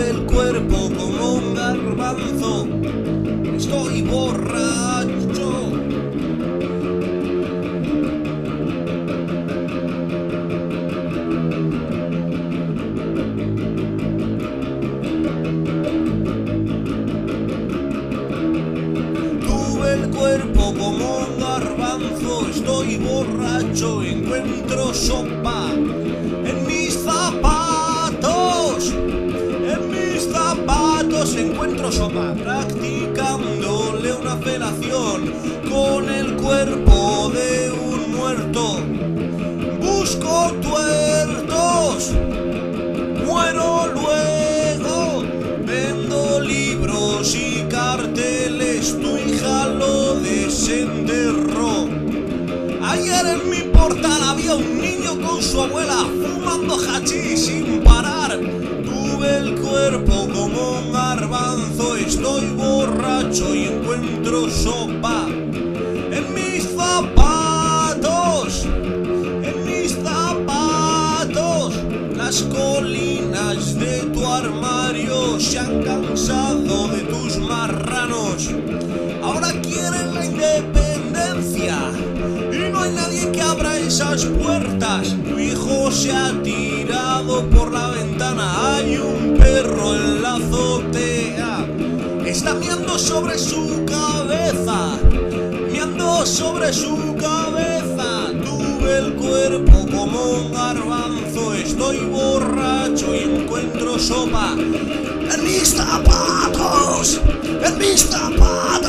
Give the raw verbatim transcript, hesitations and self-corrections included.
Tuve el cuerpo como un garbanzo, estoy borracho. Tuve el cuerpo como un garbanzo, estoy borracho, encuentro sopa en mis zapatos. En mis zapatos encuentro sopa, practicándole una felación con el cuerpo de un muerto. Busco tuertos, muero luego, vendo libros y carteles, tu hija lo desenterró. Ayer en mi portal había un niño con su abuela fumando hachís sin parar. Tuve el cuerpo como un garbanzo, estoy borracho y encuentro sopa en mis zapatos, en mis zapatos. Las colinas de tu armario se han cansado de tus marranos. Ahora quieren la independencia y no hay nadie que abra esas puertas. Tu hijo se ha tirado por la ventana, hay un perro en la azotea, está miando sobre su cabeza, miando sobre su cabeza. Tuve el cuerpo como un garbanzo, estoy borracho y encuentro sopa en mis zapatos, en mis zapatos.